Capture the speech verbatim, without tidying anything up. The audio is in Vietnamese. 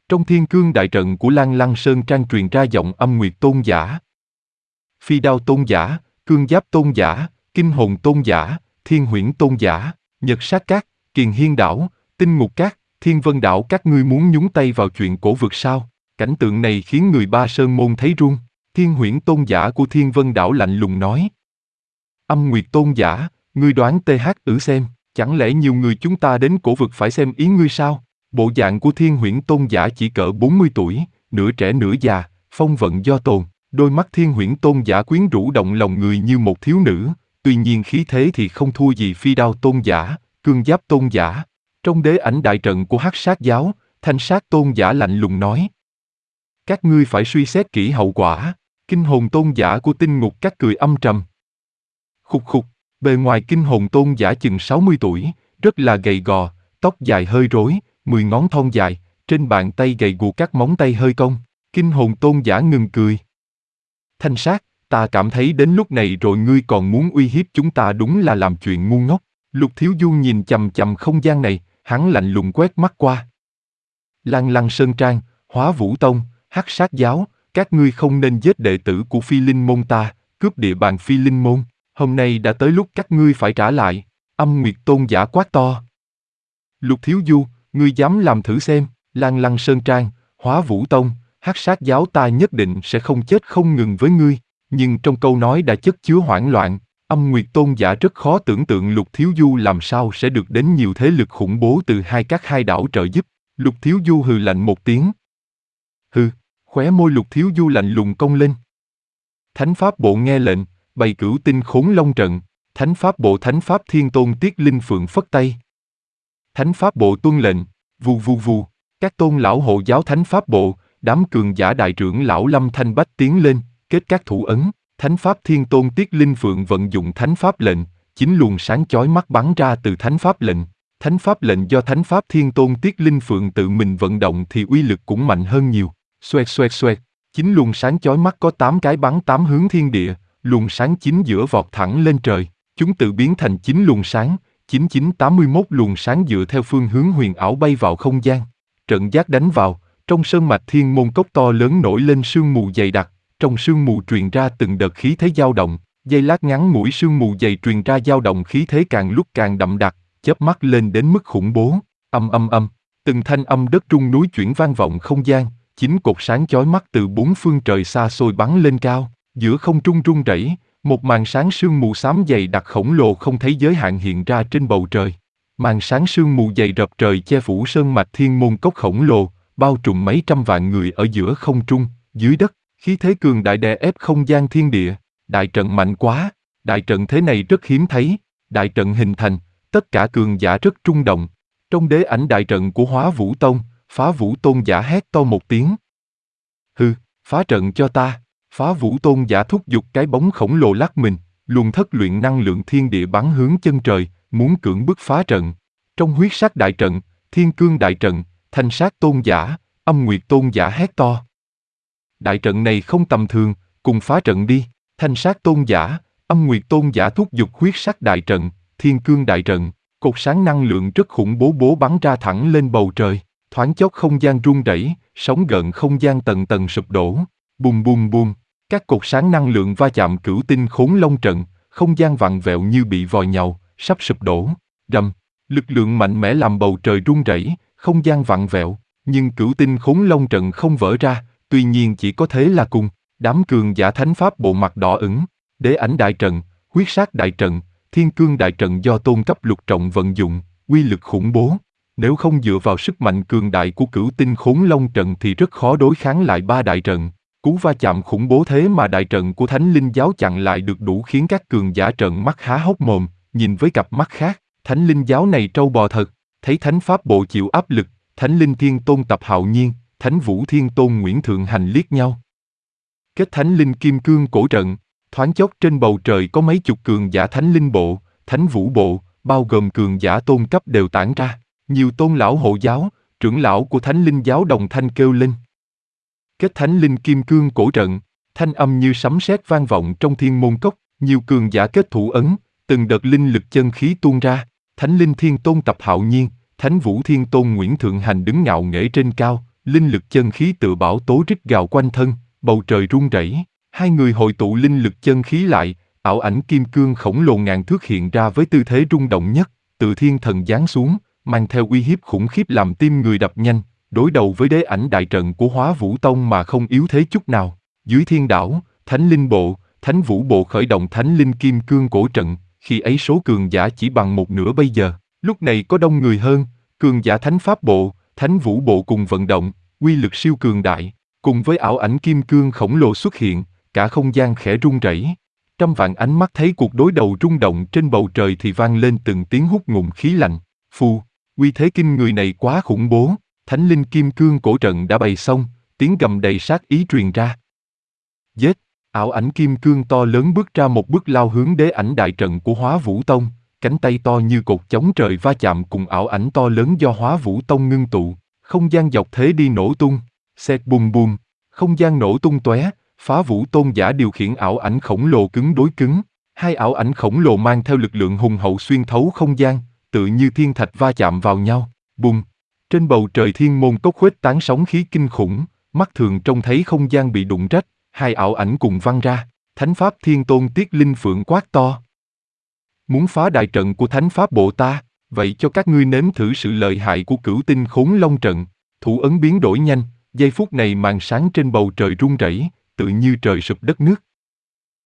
Trong thiên cương đại trận của Lan Lăng Sơn Trang truyền ra giọng âm nguyệt tôn giả. Phi đao tôn giả, cương giáp tôn giả, kinh hồn tôn giả, thiên huyễn tôn giả, nhật sát các, kiền hiên đảo, tinh ngục các, thiên vân đảo, các ngươi muốn nhúng tay vào chuyện cổ vực sao? Cảnh tượng này khiến người Ba Sơn môn thấy run. Thiên huyễn tôn giả của thiên vân đảo lạnh lùng nói. Âm nguyệt tôn giả, ngươi đoán th ử xem, chẳng lẽ nhiều người chúng ta đến cổ vực phải xem ý ngươi sao? Bộ dạng của thiên huyễn tôn giả chỉ cỡ bốn mươi tuổi, nửa trẻ nửa già, phong vận do tồn, đôi mắt thiên huyễn tôn giả quyến rũ động lòng người như một thiếu nữ, tuy nhiên khí thế thì không thua gì phi đao tôn giả, cương giáp tôn giả. Trong đế ảnh đại trận của Hắc Sát giáo, Thanh Sát tôn giả lạnh lùng nói. Các ngươi phải suy xét kỹ hậu quả. Kinh hồn tôn giả của tinh ngục các cười âm trầm. Khục khục, bề ngoài kinh hồn tôn giả chừng sáu mươi tuổi, rất là gầy gò, tóc dài hơi rối, mười ngón thon dài, trên bàn tay gầy guộc các móng tay hơi cong. Kinh hồn tôn giả ngừng cười. Thanh Sát, ta cảm thấy đến lúc này rồi ngươi còn muốn uy hiếp chúng ta, đúng là làm chuyện ngu ngốc. Lục Thiếu Du nhìn chằm chằm không gian này, hắn lạnh lùng quét mắt qua. Lan Lăng Sơn Trang, Hóa Vũ Tông, Hắc Sát giáo, các ngươi không nên giết đệ tử của Phi Linh môn ta, cướp địa bàn Phi Linh môn. Hôm nay đã tới lúc các ngươi phải trả lại. Âm nguyệt tôn giả quát to. Lục Thiếu Du, ngươi dám làm thử xem? Lan Lăng Sơn Trang, Hóa Vũ Tông, Hắc Sát giáo, ta nhất định sẽ không chết không ngừng với ngươi. Nhưng trong câu nói đã chất chứa hoảng loạn. Âm nguyệt tôn giả rất khó tưởng tượng Lục Thiếu Du làm sao sẽ được đến nhiều thế lực khủng bố từ hai các hai đảo trợ giúp. Lục Thiếu Du hừ lạnh một tiếng. Hừ, khóe môi Lục Thiếu Du lạnh lùng cong lên. Thánh Pháp Bộ nghe lệnh, bày cửu tinh khốn long trận. Thánh Pháp Bộ Thánh Pháp Thiên Tôn Tiết Linh Phượng phất tay. Thánh Pháp Bộ tuân lệnh, vù vù vù, các tôn lão hộ giáo Thánh Pháp Bộ, đám cường giả đại trưởng lão Lâm Thanh Bách tiến lên, kết các thủ ấn. Thánh Pháp Thiên Tôn Tiết Linh Phượng vận dụng Thánh Pháp lệnh, chín luồng sáng chói mắt bắn ra từ Thánh Pháp lệnh. Thánh Pháp lệnh do Thánh Pháp Thiên Tôn Tiết Linh Phượng tự mình vận động thì uy lực cũng mạnh hơn nhiều. Xoẹt xoẹt xoẹt, chín luồng sáng chói mắt có tám cái bắn tám hướng thiên địa, luồng sáng chín giữa vọt thẳng lên trời. Chúng tự biến thành chín luồng sáng, chín chín tám mươi mốt luồng sáng dựa theo phương hướng huyền ảo bay vào không gian. Trận giác đánh vào, trong sơn mạch thiên môn cốc to lớn nổi lên sương mù dày đặc. Trong sương mù truyền ra từng đợt khí thế dao động, giây lát ngắn ngủi sương mù dày truyền ra dao động khí thế càng lúc càng đậm đặc, chớp mắt lên đến mức khủng bố. Âm âm âm, từng thanh âm đất rung núi chuyển vang vọng không gian, chín cột sáng chói mắt từ bốn phương trời xa xôi bắn lên cao, giữa không trung rung rẩy, một màn sáng sương mù xám dày đặc khổng lồ không thấy giới hạn hiện ra trên bầu trời. Màn sáng sương mù dày rập trời che phủ sơn mạch thiên môn cốc khổng lồ, bao trùm mấy trăm vạn người ở giữa không trung, dưới đất. Khí thế cường đại đè ép không gian thiên địa, đại trận mạnh quá, đại trận thế này rất hiếm thấy, đại trận hình thành, tất cả cường giả rất rung động. Trong đế ảnh đại trận của Hóa Vũ Tông, Phá Vũ Tôn giả hét to một tiếng. Hừ, phá trận cho ta. Phá Vũ Tôn giả thúc giục cái bóng khổng lồ lắc mình, luồng thất luyện năng lượng thiên địa bắn hướng chân trời, muốn cưỡng bức phá trận. Trong huyết sắc đại trận, Thiên Cương đại trận, Thanh Sát Tôn giả, Âm Nguyệt Tôn giả hét to. Đại trận này không tầm thường, cùng phá trận đi. Thanh Sát Tôn giả, Âm Nguyệt Tôn giả thúc giục huyết sắc đại trận, Thiên Cương đại trận, cột sáng năng lượng rất khủng bố bố bắn ra thẳng lên bầu trời, thoáng chốc không gian rung rẩy, sóng gợn không gian tầng tầng sụp đổ. Bùm bùm bùm, các cột sáng năng lượng va chạm cửu tinh khốn long trận, không gian vặn vẹo như bị vòi nhàu, sắp sụp đổ. Rầm, lực lượng mạnh mẽ làm bầu trời rung rẩy, không gian vặn vẹo, nhưng cửu tinh khốn long trận không vỡ ra. Tuy nhiên chỉ có thế là cùng, đám cường giả Thánh Pháp Bộ mặt đỏ ửng, đế ảnh đại trận, huyết sát đại trận, Thiên Cương đại trận do tôn cấp lục trọng vận dụng, uy lực khủng bố. Nếu không dựa vào sức mạnh cường đại của cửu tinh khốn long trận thì rất khó đối kháng lại ba đại trận. Cú va chạm khủng bố thế mà đại trận của Thánh Linh giáo chặn lại được đủ khiến các cường giả trợn mắt há hốc mồm, nhìn với cặp mắt khác, Thánh Linh giáo này trâu bò thật. Thấy Thánh Pháp Bộ chịu áp lực, Thánh Linh Thiên Tôn Tập Hạo Nhiên, Thánh Vũ Thiên Tôn Nguyễn Thượng Hành liếc nhau. Kết Thánh Linh Kim Cương cổ trận, thoáng chốc trên bầu trời có mấy chục cường giả Thánh Linh Bộ, Thánh Vũ Bộ, bao gồm cường giả tôn cấp đều tản ra. Nhiều tôn lão hộ giáo, trưởng lão của Thánh Linh giáo đồng thanh kêu lên. Kết Thánh Linh Kim Cương cổ trận, thanh âm như sấm sét vang vọng trong thiên môn cốc, nhiều cường giả kết thủ ấn, từng đợt linh lực chân khí tuôn ra. Thánh Linh Thiên Tôn Tập Hạo Nhiên, Thánh Vũ Thiên Tôn Nguyễn Thượng Hành đứng ngạo nghễ trên cao, linh lực chân khí tự bão tố rít gào quanh thân, bầu trời rung rẩy. Hai người hội tụ linh lực chân khí lại, ảo ảnh kim cương khổng lồ ngàn thước hiện ra với tư thế rung động nhất, từ thiên thần giáng xuống, mang theo uy hiếp khủng khiếp làm tim người đập nhanh, đối đầu với đế ảnh đại trận của Hóa Vũ Tông mà không yếu thế chút nào. Dưới thiên đảo, Thánh Linh Bộ, Thánh Vũ Bộ khởi động Thánh Linh Kim Cương cổ trận, khi ấy số cường giả chỉ bằng một nửa bây giờ. Lúc này có đông người hơn, cường giả Thánh Pháp Bộ, Thánh Vũ Bộ cùng vận động, uy lực siêu cường đại, cùng với ảo ảnh kim cương khổng lồ xuất hiện, cả không gian khẽ rung rẩy. Trăm vạn ánh mắt thấy cuộc đối đầu rung động trên bầu trời thì vang lên từng tiếng hút ngụm khí lạnh. Phù, uy thế kinh người này quá khủng bố. Thánh Linh Kim Cương cổ trận đã bày xong, tiếng gầm đầy sát ý truyền ra. Giết! Ảo ảnh kim cương to lớn bước ra một bước lao hướng đế ảnh đại trận của Hóa Vũ Tông, cánh tay to như cột chống trời va chạm cùng ảo ảnh to lớn do Hóa Vũ Tông ngưng tụ, không gian dọc thế đi nổ tung, xẹt bùm bùm, không gian nổ tung tóe, Phá Vũ Tôn giả điều khiển ảo ảnh khổng lồ cứng đối cứng, hai ảo ảnh khổng lồ mang theo lực lượng hùng hậu xuyên thấu không gian, tự như thiên thạch va chạm vào nhau, bùm. Trên bầu trời thiên môn cốc khuếch tán sóng khí kinh khủng, mắt thường trông thấy không gian bị đụng rách, hai ảo ảnh cùng văng ra, Thánh Pháp Thiên Tôn Tiết Linh Phượng quát to. Muốn phá đại trận của Thánh Pháp Bộ ta, vậy cho các ngươi nếm thử sự lợi hại của Cửu Tinh Khốn Long trận. Thủ ấn biến đổi nhanh, giây phút này màn sáng trên bầu trời rung rẩy, tự như trời sụp đất nước.